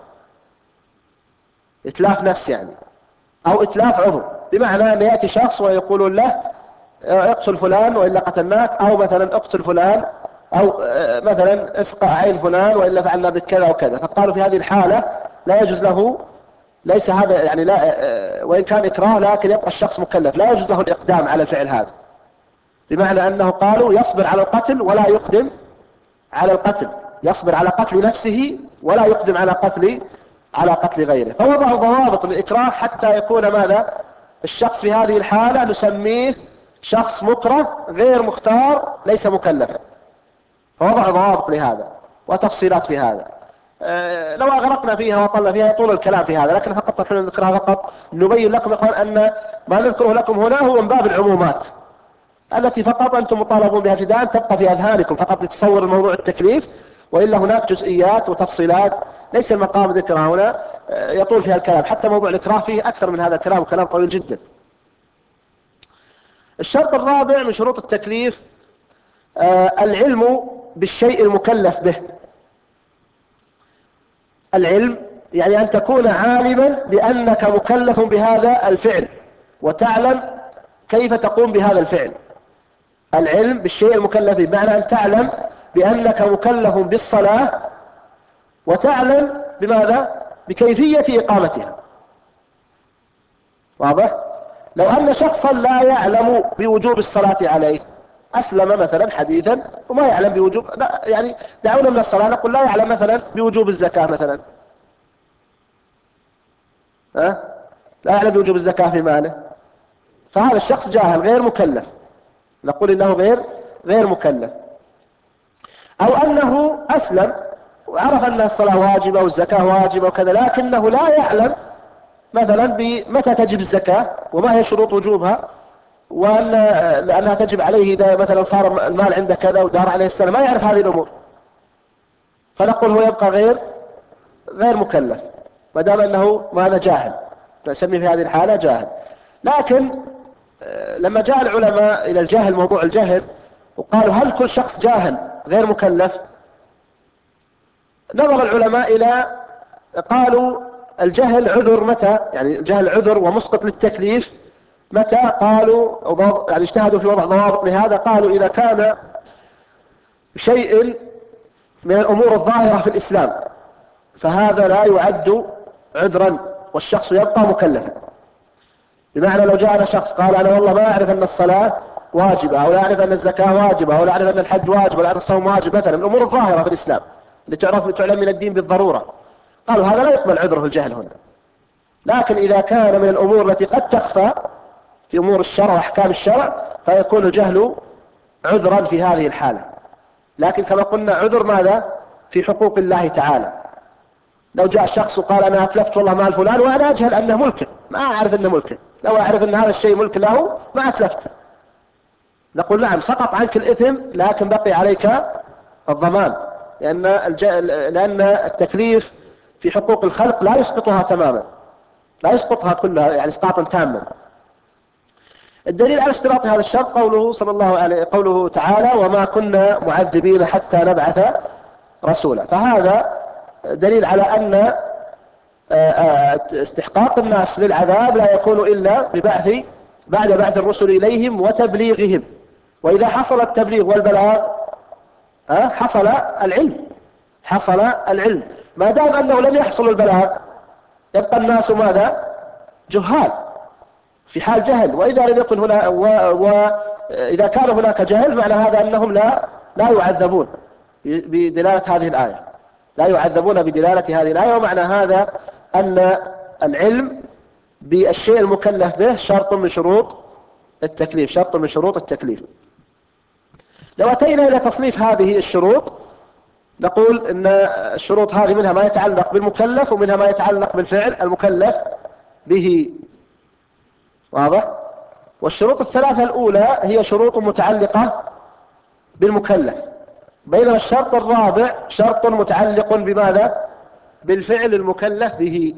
إتلاف نفس يعني، أو إتلاف عضو، بمعنى أن يأتي شخص ويقولون له اقتل فلان وإلا قتلناك، أو مثلا اقتل فلان، أو مثلا افقع عين فلان وإلا فعلنا بك كذا وكذا. فقالوا في هذه الحالة لا يجوز له، ليس هذا يعني لا، وإن كان إكراه لكن يبقى الشخص مكلف، لا يجوز له الإقدام على الفعل هذا، بمعنى أنه قالوا يصبر على القتل ولا يقدم على القتل، يصبر على قتل نفسه ولا يقدم على قتل على قتل غيره. فوضعوا ضوابط للإكراه حتى يكون ماذا؟ الشخص في هذه الحالة نسميه شخص مكره غير مختار ليس مكلفا. فوضعوا ضوابط لهذا وتفصيلات في هذا. أه لو أغرقنا فيها وطلنا فيها يطول الكلام في هذا، لكن فقط نحن نذكرها فقط نبين لكم يا إخوان أن ما نذكره لكم هنا هو من باب العمومات التي فقط أنتم مطالبون بها ابتداء تبقى في أذهانكم فقط لتصور الموضوع التكليف، وإلا هناك جزئيات وتفصيلات ليس المقام ذكرها هنا يطول فيها الكلام. حتى موضوع الإكراه فيه أكثر من هذا الكلام، وكلام طويل جدا. الشرط الرابع من شروط التكليف العلم بالشيء المكلف به. العلم يعني أن تكون عالما بأنك مكلف بهذا الفعل وتعلم كيف تقوم بهذا الفعل. العلم بالشيء المكلف به بمعنى أن تعلم بأنك مكلف بالصلاة وتعلم بماذا؟ بكيفية إقامتها، واضح؟ لو أن شخصا لا يعلم بوجوب الصلاة عليه، أسلم مثلا حديثا وما يعلم بوجوب، لا يعني دعونا من الصلاة، نقول لا يعلم مثلا بوجوب الزكاة مثلا، ها؟ لا يعلم بوجوب الزكاة في ماله، فهذا الشخص جاهل غير مكلف، نقول إنه غير غير مكلف. أو أنه أسلم وعرف أن الصلاة واجبة والزكاة واجبة وكذا، لكنه لا يعلم مثلا بمتى تجب الزكاة وما هي شروط وجوبها، وأن لأنها تجب عليه إذا مثلا صار المال عنده كذا ودار عليه السنة، ما يعرف هذه الأمور، فنقول هو يبقى غير غير مكلف ما دام أنه ماذا؟ جاهل، نسميه في هذه الحالة جاهل. لكن لما جاء العلماء إلى الجهل، موضوع الجهل، وقالوا هل كل شخص جاهل غير مكلف؟ نظر العلماء إلى، قالوا الجهل عذر متى؟ يعني الجهل عذر ومسقط للتكليف متى؟ قالوا يعني اجتهدوا في وضع ضوابط لهذا. قالوا إذا كان شيء من الأمور الظاهرة في الإسلام فهذا لا يعد عذرا والشخص يبقى مكلفا، بمعنى لو جاءنا شخص قال أنا والله ما أعرف أن الصلاة واجبة، أو لا أعرف أن الزكاة واجبة، أو لا أعرف أن الحج واجب، ولا أعرف الصوم واجب، مثلا الأمور الظاهرة في الإسلام اللي تعرف تعلم من الدين بالضرورة، قالوا هذا لا يقبل عذره في الجهل هنا. لكن إذا كان من الأمور التي قد تخفى في أمور الشرع وأحكام الشرع فيكون الجهل عذرا في هذه الحالة. لكن كما قلنا عذر ماذا؟ في حقوق الله تعالى. لو جاء شخص وقال أنا أتلفت والله مال فلان وأنا أجهل أنه ملكه، ما أعرف أنه ملكه، لو أعرف أن هذا الشيء ملك له ما أتلفته، نقول نعم سقط عنك الإثم لكن بقي عليك الضمان، لأن, الج... لأن التكليف في حقوق الخلق لا يسقطها تماما، لا يسقطها كلها يعني اسقاطا تاما. الدليل على اشتراط هذا الشرط قوله صلى الله عليه قوله تعالى وما كنا معذبين حتى نبعث رسولا، فهذا دليل على أن استحقاق الناس للعذاب لا يكون إلا ببعث بعد بعث الرسل إليهم وتبليغهم، وإذا حصل التبليغ والبلاغ حصل العلم، حصل العلم. ما دام أنه لم يحصل البلاغ يبقى الناس ماذا؟ جهال، في حال جهل. وإذا لم يكن هنا وإذا كان هناك جهل معنى هذا أنهم لا لا يعذبون بدلالة هذه الآية، لا يعذبون بدلالة هذه الآية. ومعنى هذا أن العلم بالشيء المكلف به شرط من شروط التكليف، شرط من شروط التكليف. لو أتينا إلى تصنيف هذه الشروط نقول إن الشروط هذه منها ما يتعلق بالمكلف ومنها ما يتعلق بالفعل المكلف به، واضح؟ والشروط الثلاثة الأولى هي شروط متعلقة بالمكلف، بينما الشرط الرابع شرط متعلق بماذا؟ بالفعل المكلف به.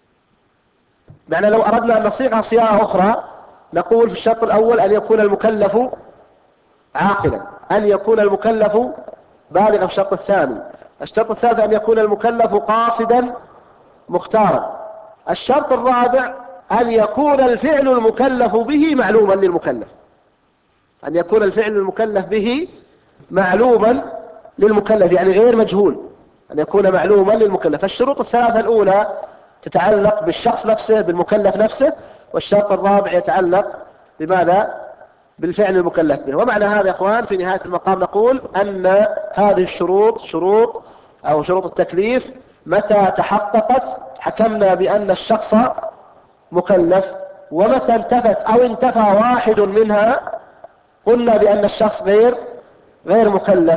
معنى لو أردنا أن نصيغها صياغة أخرى نقول في الشرط الأول أن يكون المكلف عاقلا، أن يكون المكلف بالغا في الشرط الثاني، الشرط الثالث أن يكون المكلف قاصدا مختارا، الشرط الرابع أن يكون الفعل المكلف به معلوما للمكلف، أن يكون الفعل المكلف به معلوما للمكلف يعني غير مجهول، أن يكون معلوما للمكلف. الشروط الثلاثة الأولى تتعلق بالشخص نفسه بالمكلف نفسه، والشرط الرابع يتعلق بماذا؟ بالفعل المكلف به. ومعنى هذا يا أخوان في نهاية المقام نقول أن هذه الشروط شروط أو شروط التكليف متى تحققت حكمنا بأن الشخص مكلف، ومتى انتفت أو انتفى واحد منها قلنا بأن الشخص غير غير مكلف.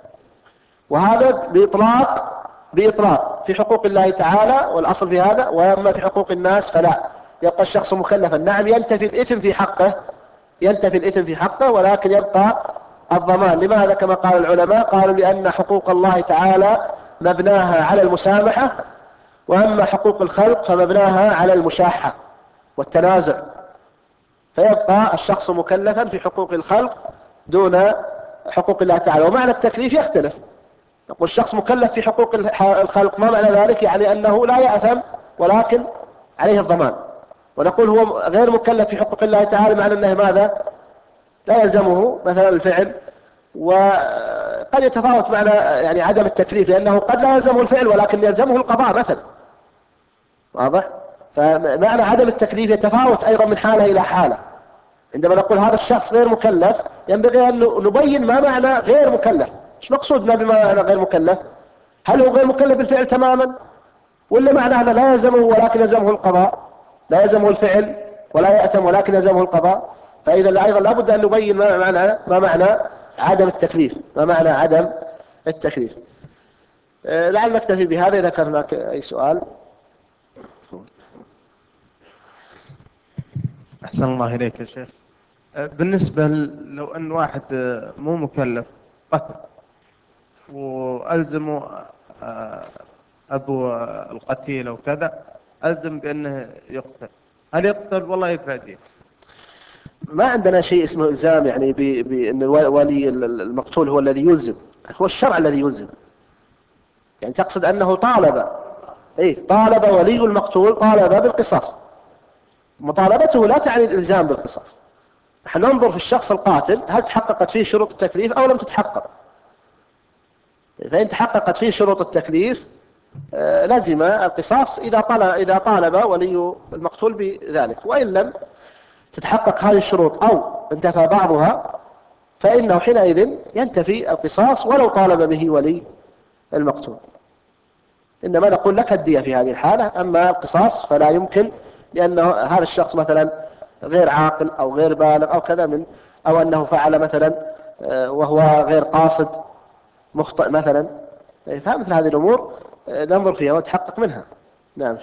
وهذا بإطلاق بإطلاق في حقوق الله تعالى والأصل في هذا، وأما في حقوق الناس فلا، يبقى الشخص مكلفا. نعم ينتفي الإثم في حقه ينتفي الإثم في حقه ولكن يبقى الضمان. لماذا؟ كما قال العلماء قالوا لأن حقوق الله تعالى مبناها على المسامحة، وأما حقوق الخلق فمبناها على المشاحة والتنازع، فيبقى الشخص مكلفا في حقوق الخلق دون حقوق الله تعالى. ومعنى التكليف يختلف، نقول الشخص مكلف في حقوق الخلق ما معنى ذلك؟ يعني أنه لا يأثم ولكن عليه الضمان. ونقول هو غير مكلف في حقوق الله تعالى معنى أنه ماذا؟ لا يلزمه مثلا الفعل، وقد يتفاوت معنى يعني عدم التكليف، لأنه قد لا يلزمه الفعل ولكن يلزمه القضاء مثلا، واضح؟ فمعنى عدم التكليف يتفاوت أيضا من حالة إلى حالة. عندما نقول هذا الشخص غير مكلف ينبغي أن نبين ما معنى غير مكلف، ايش مقصودنا بما معنى غير مكلف؟ هل هو غير مكلف بالفعل تماما، ولا معنى أنه لا يلزمه ولكن يلزمه القضاء، لا يلزمه الفعل ولا يأثم ولكن يلزمه القضاء؟ فإذا أيضا لابد أن نبين ما معنى ما معنى عدم التكليف، ما معنى عدم التكليف. أه لعل نكتفي بهذا. إذا كان هناك أي سؤال. أحسن الله إليك يا شيخ. بالنسبة لو أن واحد مو مكلف قتل وألزموا أبو القتيل أو كذا ألزم بأنه يقتل، هل يقتل والله يدفع دية؟ ما عندنا شيء اسمه إلزام يعني بأن ولي المقتول هو الذي يلزم، هو الشرع الذي يلزم. يعني تقصد أنه طالب إيه طالب ولي المقتول طالب بالقصاص، مطالبته لا تعني الإلزام بالقصاص. نحن ننظر في الشخص القاتل هل تحققت فيه شروط التكليف أو لم تتحقق. فإن تحققت فيه شروط التكليف لزم القصاص إذا طالب, إذا طالب ولي المقتول بذلك، وإن لم تتحقق هذه الشروط أو انتفى بعضها، فإنه حينئذ ينتفي القصاص ولو طالب به ولي المقتول. إنما نقول لك الدية في هذه الحالة، أما القصاص فلا يمكن، لأن هذا الشخص مثلا غير عاقل أو غير بالغ أو كذا من، أو أنه فعل مثلا وهو غير قاصد مخطئ مثلا، فمثل هذه الأمور ننظر فيها ونتحقق منها. نعم.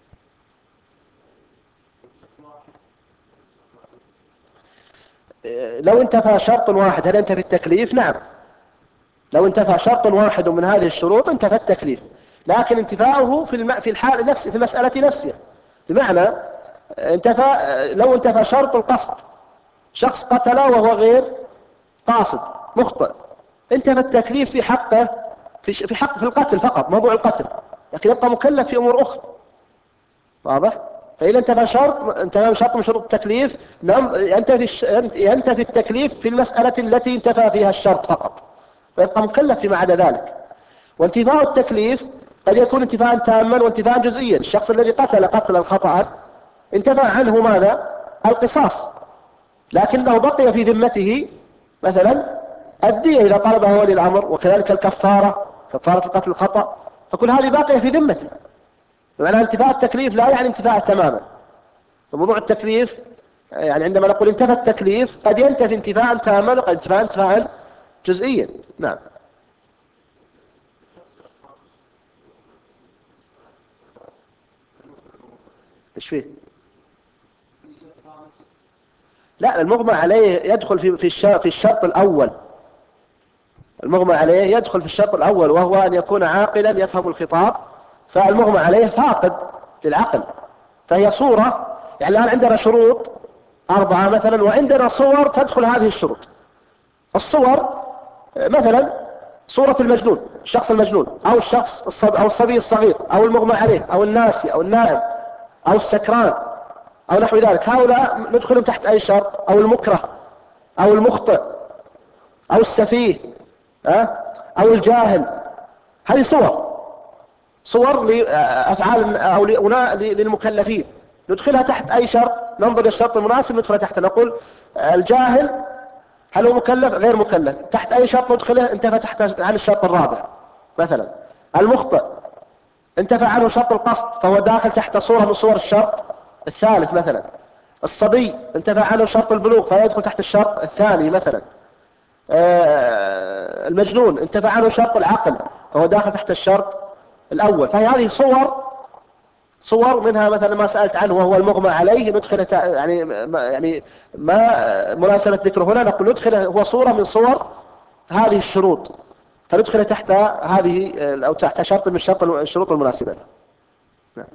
لو انتفى شرط واحد هل ينتفي التكليف؟ نعم، لو انتفى شرط واحد من هذه الشروط انتفى التكليف، لكن انتفاؤه في الم... في الحال نفسه، في المسألة نفسها، بمعنى انتفى لو انتفى شرط القصد، شخص قتل وهو غير قاصد مخطئ، انتفى التكليف في حقه، في في حق في القتل فقط، موضوع القتل، لكن يبقى مكلف في امور اخرى. واضح؟ فإذا انتفى شرط انتفى شرط من شروط التكليف ينتفي ينتفي التكليف في المسألة التي انتفى فيها الشرط فقط، ويبقى مكلف فيما عدا ذلك. وانتفاء التكليف قد يكون انتفاء تاما وانتفاء جزئيا. الشخص الذي قتل قتلا خطأ انتفى عنه ماذا؟ القصاص، لكنه بقي في ذمته مثلا الدية إذا طلبها ولي الأمر، وكذلك الكفارة، كفارة القتل الخطأ، فكل هذه باقية في ذمته. بمعنى انتفاء التكليف لا يعني انتفاء تماما. فموضوع التكليف يعني عندما نقول انتفى التكليف قد ينتفي انتفاء تاما وقد انتفاء انتفاء جزئيا. نعم. ايش فيه؟ لا، المغمى عليه يدخل في في الشرط, في الشرط الأول. المغمى عليه يدخل في الشرط الأول، وهو أن يكون عاقلا يفهم الخطاب، فالمغمى عليه فاقد للعقل، فهي صورة. يعني الآن عندنا شروط أربعة مثلا، وعندنا صور تدخل هذه الشروط. الصور مثلا صورة المجنون، الشخص المجنون، أو الشخص الصبي أو الصبي الصغير، أو المغمى عليه، أو الناسي، أو النائم، أو السكران، أو نحو ذلك. هؤلاء ندخلهم تحت أي شرط؟ أو المكره، أو المخطئ، أو السفيه، أو الجاهل. هذه صور صور لأفعال أو للمكلفين، ندخلها تحت أي شرط؟ ننظر الشرط المناسب ندخلها تحت، نقول الجاهل هل هو مكلف؟ غير مكلف، تحت أي شرط ندخله؟ انتفى تحت عن الشرط الرابع مثلا. المخطئ انتفى عنه شرط القصد، فهو داخل تحت صورة من صور الشرط الثالث مثلا. الصبي انتفى عنه شرط البلوغ، فيدخل تحت الشرط الثاني مثلا. المجنون انتفى عنه شرط العقل، فهو داخل تحت الشرط الأول. فهي هذه صور صور منها مثلا ما سألت عنه وهو المغمى عليه، ندخل يعني ما يعني ما مناسبة ذكره هنا، نقول ندخل هو صورة من صور هذه الشروط، فندخل تحت هذه أو تحت شرط من شرط الشروط المناسبة. نعم.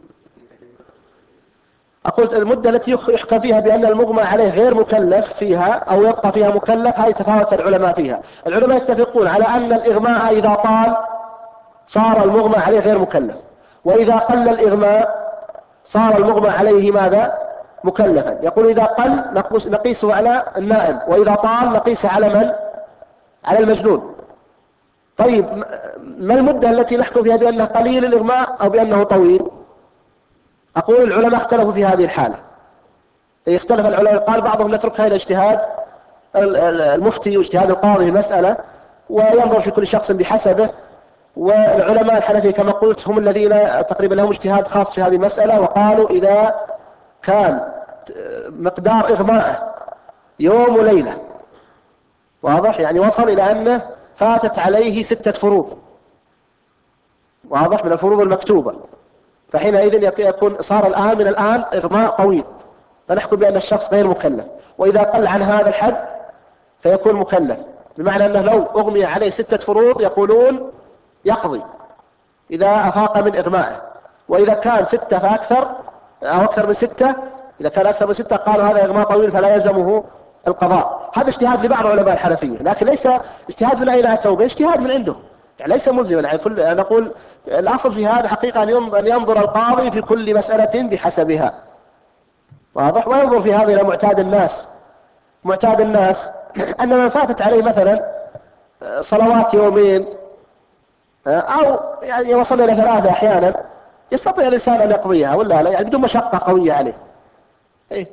أقول المدة التي يحكم فيها بأن المغمى عليه غير مكلف فيها أو يبقى فيها مكلف، هذه تفاوت العلماء فيها. العلماء يتفقون على أن الإغماء إذا طال صار المغمى عليه غير مكلف، وإذا قل الإغماء صار المغمى عليه ماذا؟ مكلفا. يقول إذا قل نقيسه على النائم، وإذا طال نقيسه على من؟ على المجنون. طيب ما المدة التي نحكم فيها بأنه قليل الإغماء أو بأنه طويل؟ أقول العلماء اختلفوا في هذه الحالة. اختلف العلماء، قال بعضهم نتركها إلى اجتهاد المفتي واجتهاد القاضي في مسألة، وينظر في كل شخص بحسبه. والعلماء الحنفية كما قلت هم الذين تقريبا لهم اجتهاد خاص في هذه المسألة، وقالوا إذا كان مقدار إغماءه يوم وليلة، واضح، يعني وصل إلى أنه فاتت عليه ستة فروض، واضح، من الفروض المكتوبة، فحينئذ يكون صار الآن من الآن إغماء طويل، فنحكم بأن الشخص غير مكلف. وإذا قل عن هذا الحد فيكون مكلف، بمعنى أنه لو أغمي عليه ستة فروض يقولون يقضي إذا أفاق من إغمائه، وإذا كان ستة فأكثر أو أكثر من ستة، إذا كان أكثر من ستة قالوا هذا إغماء طويل فلا يلزمه القضاء. هذا اجتهاد لبعض علماء الحنفية، لكن ليس اجتهاد من أين أتوا به، اجتهاد من عنده، يعني ليس ملزما. يعني كل نقول الأصل في هذا حقيقة أن ينظر القاضي في كل مسألة بحسبها، واضح، وينظر في هذا إلى معتاد الناس. معتاد الناس أن من فاتت عليه مثلا صلوات يومين أو يعني وصل إلى ثلاثة أحيانا، يستطيع الإنسان أن يقضيها ولا لا، يعني بدون مشقة قوية عليه. إيه؟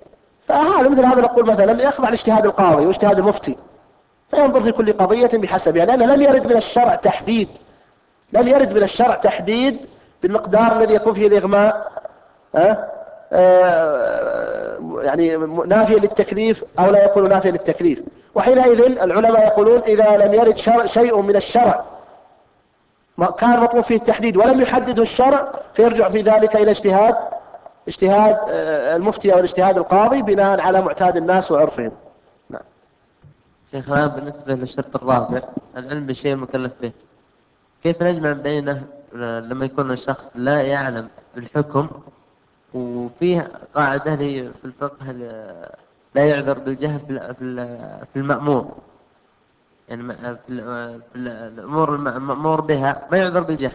فهذا مثل هذا نقول مثلا يخضع لاجتهاد القاضي واجتهاد المفتي، فينظر في كل قضية بحسبها، لأنه لم يرد من الشرع تحديد، لم يرد من الشرع تحديد بالمقدار الذي يكون فيه الإغماء أه؟ أه يعني نافيا للتكليف أو لا يكون نافيا للتكليف. وحينئذ العلماء يقولون إذا لم يرد شرع شيء من الشرع كان مطلوب فيه التحديد ولم يحدده الشرع، فيرجع في ذلك إلى اجتهاد اجتهاد المفتي أو الاجتهاد القاضي بناء على معتاد الناس وعرفهم. نعم. شيخ الآن بالنسبة للشرط الرابع العلم بالشيء المكلف به، كيف نجمع بينه لما يكون الشخص لا يعلم بالحكم وفيه قاعدة لي في الفقه لا يعذر بالجهل في المأمور، يعني في الأمور المأمور بها ما يعذر بالجهل؟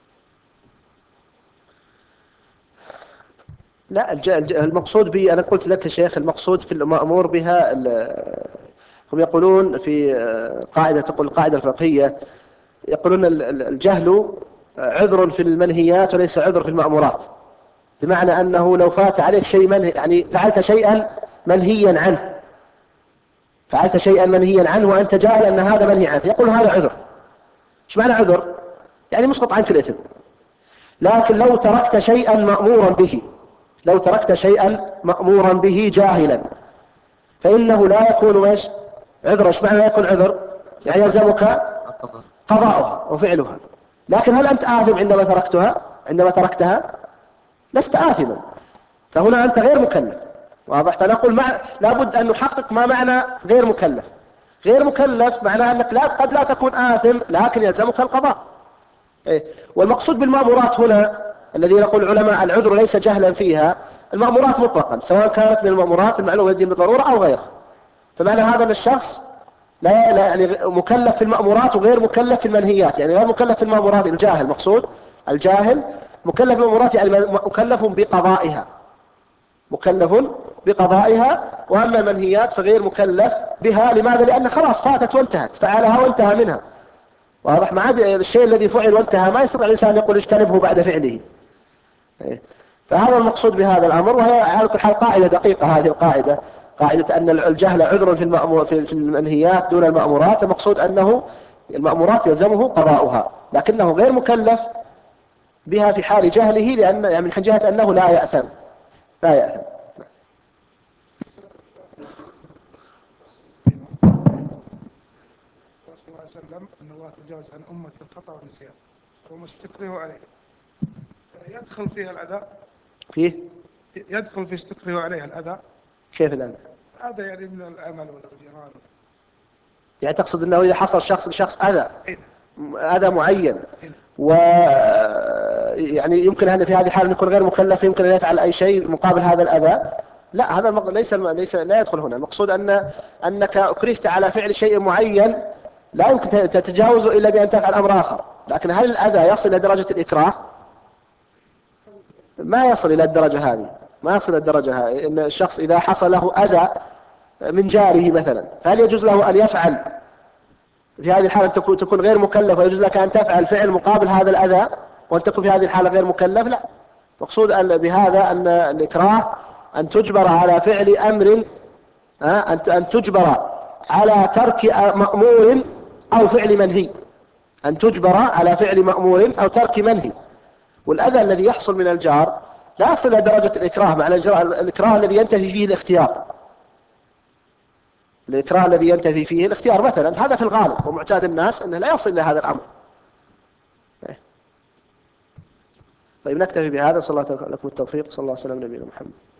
لا، المقصود به أنا قلت لك يا شيخ المقصود في المأمور بها، هم يقولون في قاعدة تقول القاعدة الفقهية يقولون الجهل عذر في المنهيات وليس عذر في المأمورات، بمعنى أنه لو فات عليك شيء منهي، يعني فعلت شيئا منهيا عنه فعلت شيئا منهيا عنه وأنت جاهل أن هذا منهي عنه، يقول هذا عذر. ايش معنى عذر؟ يعني مسقط عنك الإثم. لكن لو تركت شيئا مأمورا به لو تركت شيئا مأمورا به جاهلا فإنه لا يكون ايش عذر. ايش معنى لا يكون عذر؟ يعني يلزمك قضاؤها وفعلها. لكن هل أنت آثم عندما تركتها عندما تركتها؟ لست آثما، فهنا أنت غير مكلف. واضح؟ فنقول مع... لابد أن نحقق ما معنى غير مكلف. غير مكلف معناه أنك لا قد لا تكون آثم لكن يلزمك القضاء. إيه؟ والمقصود بالمأمورات هنا الذي يقول العلماء العذر ليس جهلا فيها، المأمورات مطلقا سواء كانت من المأمورات المعلومة بالدين بالضرورة أو غيرها. فمعنى هذا أن الشخص لا, لا يعني مكلف في المأمورات وغير مكلف في المنهيات. يعني غير مكلف في المأمورات الجاهل، مقصود الجاهل مكلف في المأمورات يعني مكلف بقضائها مكلف بقضائها وأما المنهيات فغير مكلف بها. لماذا؟ لأن خلاص فاتت وانتهت، فعلها وانتهى منها. واضح؟ ما عاد الشيء الذي فعل وانتهى ما يستطيع الإنسان يقول اجتنبه بعد فعله. فهذا المقصود بهذا الأمر. وهي على كل حال قاعدة دقيقة هذه القاعدة، قاعدة أن الجهل عذر في المأمور في المنهيات دون المأمورات. المقصود أنه المأمورات يلزمه قضاؤها لكنه غير مكلف بها في حال جهله، لأن يعني من جهة أنه لا يأثم لا يأثم. صلى الله عليه وسلم أن الله تجاوز عن أمة الخطأ والنسيان وما استكرهوا عليه، يدخل فيها الأذى فيه يدخل في استكرهوا عليها الأذى. كيف الأذى؟ هذا يعني من العمل والجيران. يعني تقصد أنه إذا حصل شخص لشخص أذى أذى معين و يعني يمكن أن في هذه الحالة يكون غير مكلف، يمكن أن يفعل أي شيء مقابل هذا الأذى؟ لا، هذا ليس ليس لا يدخل هنا. المقصود أن أنك أكرهت على فعل شيء معين لا يمكن تتجاوزه إلا بأن تفعل أمر آخر. لكن هل الأذى يصل إلى درجة الإكراه؟ ما يصل إلى الدرجة هذه ما يصل إلى الدرجة هذه. إن الشخص إذا حصل له أذى من جاره مثلا فهل يجوز له أن يفعل في هذه الحالة تكون غير مكلف ويجوز لك أن تفعل فعل مقابل هذا الأذى وأن تكون في هذه الحالة غير مكلف؟ لا. مقصود بهذا أن الإكراه أن تجبر على فعل أمر، أن تجبر على ترك مأمور أو فعل منهي أن تجبر على فعل مأمور أو ترك منهي. والأذى الذي يحصل من الجار لا يصل إلى درجة الإكراه، مع الإكراه الذي ينتهي فيه الاختيار الإكراه الذي ينتهي فيه الاختيار مثلا، هذا في الغالب ومعتاد الناس أنه لا يصل إلى هذا الأمر. طيب نكتفي بهذا. صلى الله عليه وسلم لكم التوفيق. صلى الله عليه وسلم نبينا محمد.